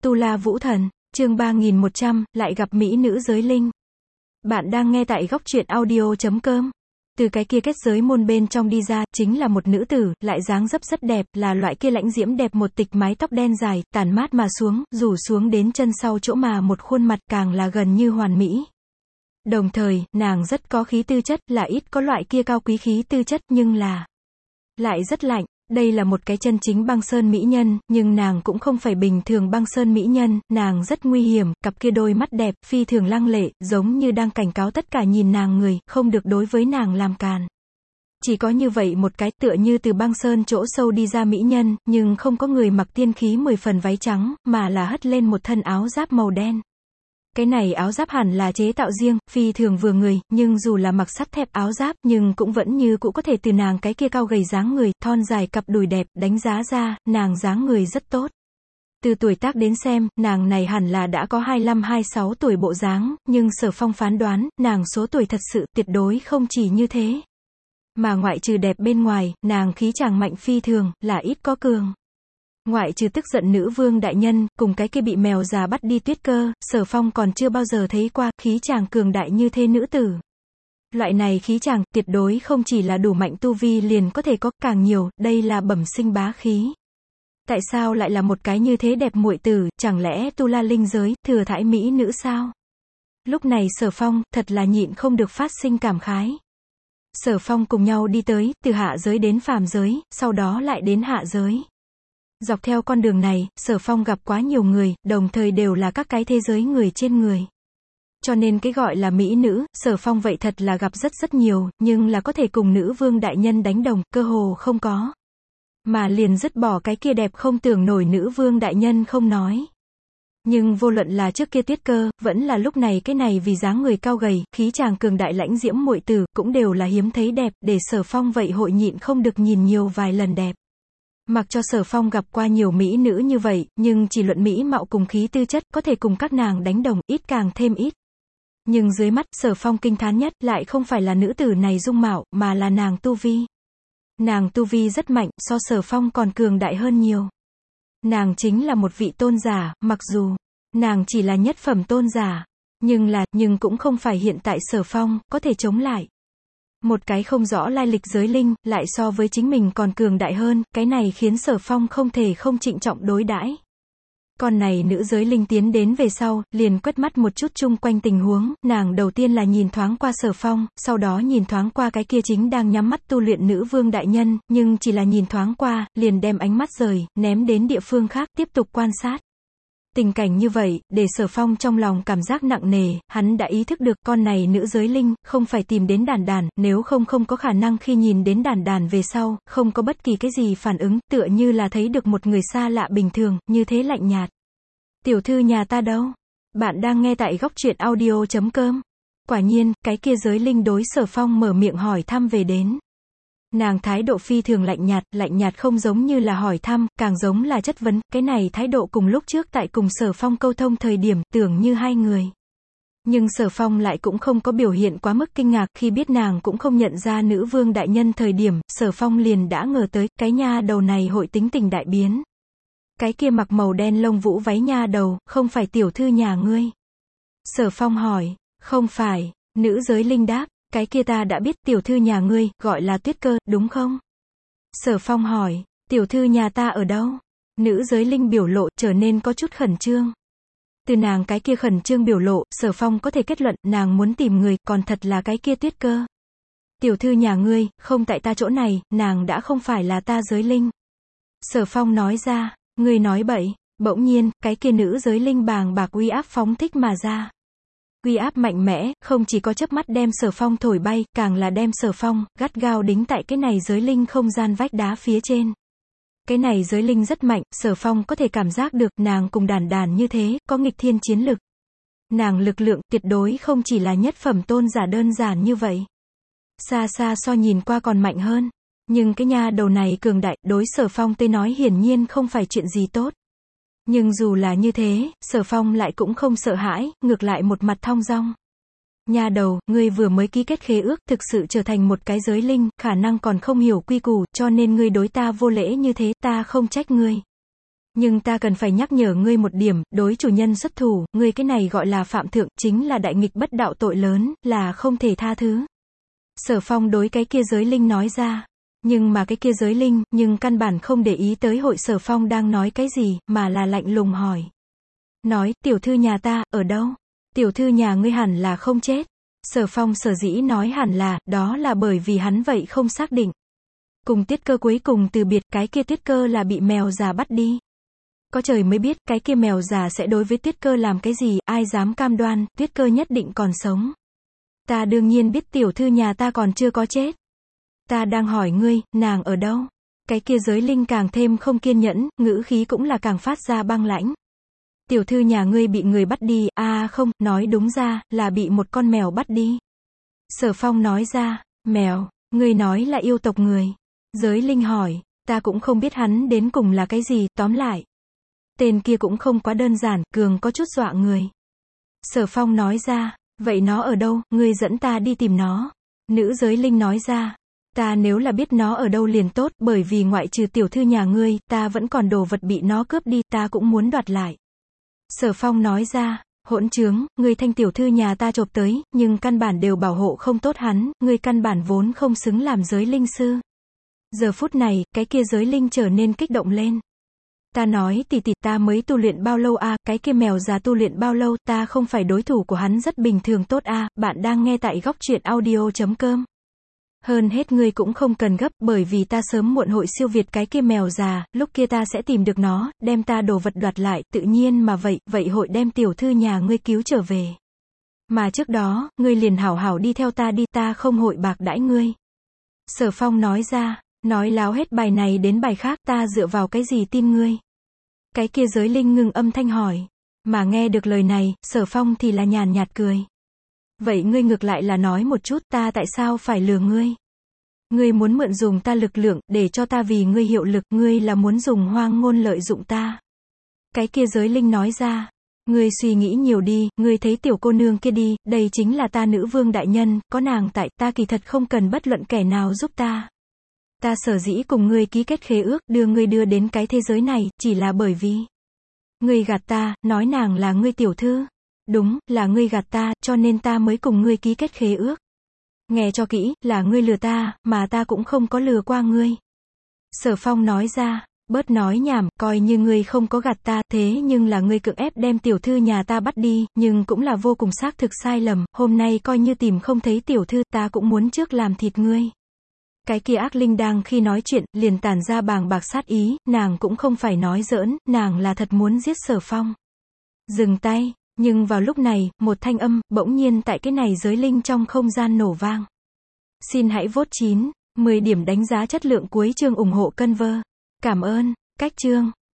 Tu La Vũ Thần, chương 3100, lại gặp mỹ nữ giới linh. Bạn đang nghe tại góc truyện audio.com. Từ cái kia kết giới môn bên trong đi ra, chính là một nữ tử, lại dáng dấp rất đẹp, là loại kia lãnh diễm đẹp một tịch mái tóc đen dài, tản mát mà xuống, rủ xuống đến chân sau chỗ mà một khuôn mặt càng là gần như hoàn mỹ. Đồng thời, nàng rất có khí tư chất, là ít có loại kia cao quý khí tư chất, nhưng là lại rất lạnh. Đây là một cái chân chính băng sơn mỹ nhân, nhưng nàng cũng không phải bình thường băng sơn mỹ nhân, nàng rất nguy hiểm, cặp kia đôi mắt đẹp, phi thường lăng lệ, giống như đang cảnh cáo tất cả nhìn nàng người, không được đối với nàng làm càn. Chỉ có như vậy một cái, tựa như từ băng sơn chỗ sâu đi ra mỹ nhân, nhưng không có người mặc tiên khí 10 phần váy trắng, mà là hất lên một thân áo giáp màu đen. Cái này áo giáp hẳn là chế tạo riêng, phi thường vừa người, nhưng dù là mặc sắt thép áo giáp, nhưng cũng vẫn như cũ có thể từ nàng cái kia cao gầy dáng người, thon dài cặp đùi đẹp, đánh giá ra, nàng dáng người rất tốt. Từ tuổi tác đến xem, nàng này hẳn là đã có 25-26 tuổi bộ dáng, nhưng Sở Phong phán đoán, nàng số tuổi thật sự, tuyệt đối không chỉ như thế. Mà ngoại trừ đẹp bên ngoài, nàng khí chàng mạnh phi thường, là ít có cường. Ngoại trừ tức giận nữ vương đại nhân, cùng cái kia bị mèo già bắt đi Tuyết Cơ, Sở Phong còn chưa bao giờ thấy qua, khí chàng cường đại như thế nữ tử. Loại này khí chàng, tuyệt đối không chỉ là đủ mạnh tu vi liền có thể có, càng nhiều, đây là bẩm sinh bá khí. Tại sao lại là một cái như thế đẹp muội tử, chẳng lẽ tu la linh giới, thừa thãi mỹ nữ sao? Lúc này Sở Phong, thật là nhịn không được phát sinh cảm khái. Sở Phong cùng nhau đi tới, từ hạ giới đến phàm giới, sau đó lại đến hạ giới. Dọc theo con đường này, Sở Phong gặp quá nhiều người, đồng thời đều là các cái thế giới người trên người. Cho nên cái gọi là mỹ nữ, Sở Phong vậy thật là gặp rất nhiều, nhưng là có thể cùng nữ vương đại nhân đánh đồng, cơ hồ không có. Mà liền dứt bỏ cái kia đẹp không tưởng nổi nữ vương đại nhân không nói. Nhưng vô luận là trước kia Tuyết Cơ, vẫn là lúc này cái này vì dáng người cao gầy, khí chàng cường đại lãnh diễm muội tử, cũng đều là hiếm thấy đẹp, để Sở Phong vậy hội nhịn không được nhìn nhiều vài lần đẹp. Mặc cho Sở Phong gặp qua nhiều mỹ nữ như vậy, nhưng chỉ luận mỹ mạo cùng khí tư chất, có thể cùng các nàng đánh đồng, ít càng thêm ít. Nhưng dưới mắt, Sở Phong kinh thán nhất, lại không phải là nữ tử này dung mạo, mà là nàng tu vi. Nàng tu vi rất mạnh, so Sở Phong còn cường đại hơn nhiều. Nàng chính là một vị tôn giả, mặc dù nàng chỉ là nhất phẩm tôn giả, nhưng cũng không phải hiện tại Sở Phong có thể chống lại. Một cái không rõ lai lịch giới linh, lại so với chính mình còn cường đại hơn, cái này khiến Sở Phong không thể không trịnh trọng đối đãi. Con này nữ giới linh tiến đến về sau, liền quét mắt một chút chung quanh tình huống, nàng đầu tiên là nhìn thoáng qua Sở Phong, sau đó nhìn thoáng qua cái kia chính đang nhắm mắt tu luyện nữ vương đại nhân, nhưng chỉ là nhìn thoáng qua, liền đem ánh mắt rời, ném đến địa phương khác, tiếp tục quan sát. Tình cảnh như vậy, để Sở Phong trong lòng cảm giác nặng nề, hắn đã ý thức được con này nữ giới linh, không phải tìm đến đàn đàn, nếu không có khả năng khi nhìn đến đàn đàn về sau, không có bất kỳ cái gì phản ứng, tựa như là thấy được một người xa lạ bình thường, như thế lạnh nhạt. Tiểu thư nhà ta đâu? Bạn đang nghe tại góc truyện audio.com. Quả nhiên, cái kia giới linh đối Sở Phong mở miệng hỏi thăm về đến. Nàng thái độ phi thường lạnh nhạt không giống như là hỏi thăm, càng giống là chất vấn, cái này thái độ cùng lúc trước tại cùng Sở Phong câu thông thời điểm, tưởng như hai người. Nhưng Sở Phong lại cũng không có biểu hiện quá mức kinh ngạc, khi biết nàng cũng không nhận ra nữ vương đại nhân thời điểm, Sở Phong liền đã ngờ tới, cái nha đầu này hội tính tình đại biến. Cái kia mặc màu đen lông vũ váy nha đầu, không phải tiểu thư nhà ngươi? Sở Phong hỏi, không phải, nữ giới linh đáp. Cái kia ta đã biết, tiểu thư nhà ngươi, gọi là Tuyết Cơ, đúng không? Sở Phong hỏi, tiểu thư nhà ta ở đâu? Nữ giới linh biểu lộ, trở nên có chút khẩn trương. Từ nàng cái kia khẩn trương biểu lộ, Sở Phong có thể kết luận, nàng muốn tìm người, còn thật là cái kia Tuyết Cơ. Tiểu thư nhà ngươi, không tại ta chỗ này, nàng đã không phải là ta giới linh. Sở Phong nói ra, ngươi nói bậy, bỗng nhiên, cái kia nữ giới linh bàng bạc uy áp phóng thích mà ra. Uy áp mạnh mẽ, không chỉ có chớp mắt đem Sở Phong thổi bay, càng là đem Sở Phong, gắt gao đính tại cái này giới linh không gian vách đá phía trên. Cái này giới linh rất mạnh, Sở Phong có thể cảm giác được, nàng cùng đàn đàn như thế, có nghịch thiên chiến lực. Nàng lực lượng, tuyệt đối không chỉ là nhất phẩm tôn giả đơn giản như vậy. Xa so nhìn qua còn mạnh hơn. Nhưng cái nha đầu này cường đại, đối Sở Phong tới nói hiển nhiên không phải chuyện gì tốt. Nhưng dù là như thế, Sở Phong lại cũng không sợ hãi, ngược lại một mặt thong dong. Nha đầu, ngươi vừa mới ký kết khế ước, thực sự trở thành một cái giới linh, khả năng còn không hiểu quy củ, cho nên ngươi đối ta vô lễ như thế, ta không trách ngươi. Nhưng ta cần phải nhắc nhở ngươi một điểm, đối chủ nhân xuất thủ, ngươi cái này gọi là phạm thượng, chính là đại nghịch bất đạo tội lớn, là không thể tha thứ. Sở Phong đối cái kia giới linh nói ra. Nhưng mà cái kia giới linh, nhưng căn bản không để ý tới hội Sở Phong đang nói cái gì, mà là lạnh lùng hỏi. Nói, tiểu thư nhà ta, ở đâu? Tiểu thư nhà ngươi hẳn là không chết. Sở Phong sở dĩ nói hẳn là, đó là bởi vì hắn vậy không xác định. Cùng Tuyết Cơ cuối cùng từ biệt, cái kia Tuyết Cơ là bị mèo già bắt đi. Có trời mới biết, cái kia mèo già sẽ đối với Tuyết Cơ làm cái gì, ai dám cam đoan, Tuyết Cơ nhất định còn sống. Ta đương nhiên biết tiểu thư nhà ta còn chưa có chết. Ta đang hỏi ngươi, nàng ở đâu? Cái kia giới linh càng thêm không kiên nhẫn, ngữ khí cũng là càng phát ra băng lãnh. Tiểu thư nhà ngươi bị người bắt đi, không, nói đúng ra, là bị một con mèo bắt đi. Sở Phong nói ra, mèo, ngươi nói là yêu tộc người. Giới linh hỏi, ta cũng không biết hắn đến cùng là cái gì, tóm lại. Tên kia cũng không quá đơn giản, cường có chút dọa người. Sở Phong nói ra, vậy nó ở đâu, ngươi dẫn ta đi tìm nó. Nữ giới linh nói ra, ta nếu là biết nó ở đâu liền tốt, bởi vì ngoại trừ tiểu thư nhà ngươi, ta vẫn còn đồ vật bị nó cướp đi, ta cũng muốn đoạt lại. Sở Phong nói ra, hỗn trướng, ngươi thanh tiểu thư nhà ta chộp tới, nhưng căn bản đều bảo hộ không tốt hắn, ngươi căn bản vốn không xứng làm giới linh sư. Giờ phút này, cái kia giới linh trở nên kích động lên. Ta nói tỷ tỷ, ta mới tu luyện bao lâu cái kia mèo già tu luyện bao lâu, ta không phải đối thủ của hắn, rất bình thường tốt bạn đang nghe tại góc truyện audio.com. Hơn hết ngươi cũng không cần gấp, bởi vì ta sớm muộn hội siêu việt cái kia mèo già, lúc kia ta sẽ tìm được nó, đem ta đồ vật đoạt lại, tự nhiên mà vậy hội đem tiểu thư nhà ngươi cứu trở về. Mà trước đó, ngươi liền hảo hảo đi theo ta đi, ta không hội bạc đãi ngươi. Sở Phong nói ra, nói láo hết bài này đến bài khác, ta dựa vào cái gì tin ngươi? Cái kia giới linh ngừng âm thanh hỏi. Mà nghe được lời này, Sở Phong thì là nhàn nhạt cười. Vậy ngươi ngược lại là nói một chút, ta tại sao phải lừa ngươi? Ngươi muốn mượn dùng ta lực lượng, để cho ta vì ngươi hiệu lực, ngươi là muốn dùng hoang ngôn lợi dụng ta. Cái kia giới linh nói ra. Ngươi suy nghĩ nhiều đi, ngươi thấy tiểu cô nương kia đi, đây chính là ta nữ vương đại nhân, có nàng tại, ta kỳ thật không cần bất luận kẻ nào giúp ta. Ta sở dĩ cùng ngươi ký kết khế ước, đưa ngươi đưa đến cái thế giới này, chỉ là bởi vì ngươi gạt ta, nói nàng là ngươi tiểu thư. Đúng, là ngươi gạt ta, cho nên ta mới cùng ngươi ký kết khế ước. Nghe cho kỹ, là ngươi lừa ta, mà ta cũng không có lừa qua ngươi. Sở Phong nói ra, bớt nói nhảm, coi như ngươi không có gạt ta, thế nhưng là ngươi cưỡng ép đem tiểu thư nhà ta bắt đi, nhưng cũng là vô cùng xác thực sai lầm, hôm nay coi như tìm không thấy tiểu thư, ta cũng muốn trước làm thịt ngươi. Cái kia ác linh đang khi nói chuyện, liền tản ra bàng bạc sát ý, nàng cũng không phải nói giỡn, nàng là thật muốn giết Sở Phong. Dừng tay, nhưng vào lúc này, một thanh âm, bỗng nhiên tại cái này giới linh trong không gian nổ vang. Xin hãy vote 9, 10 điểm đánh giá chất lượng cuối chương ủng hộ Conver. Cảm ơn, cách chương.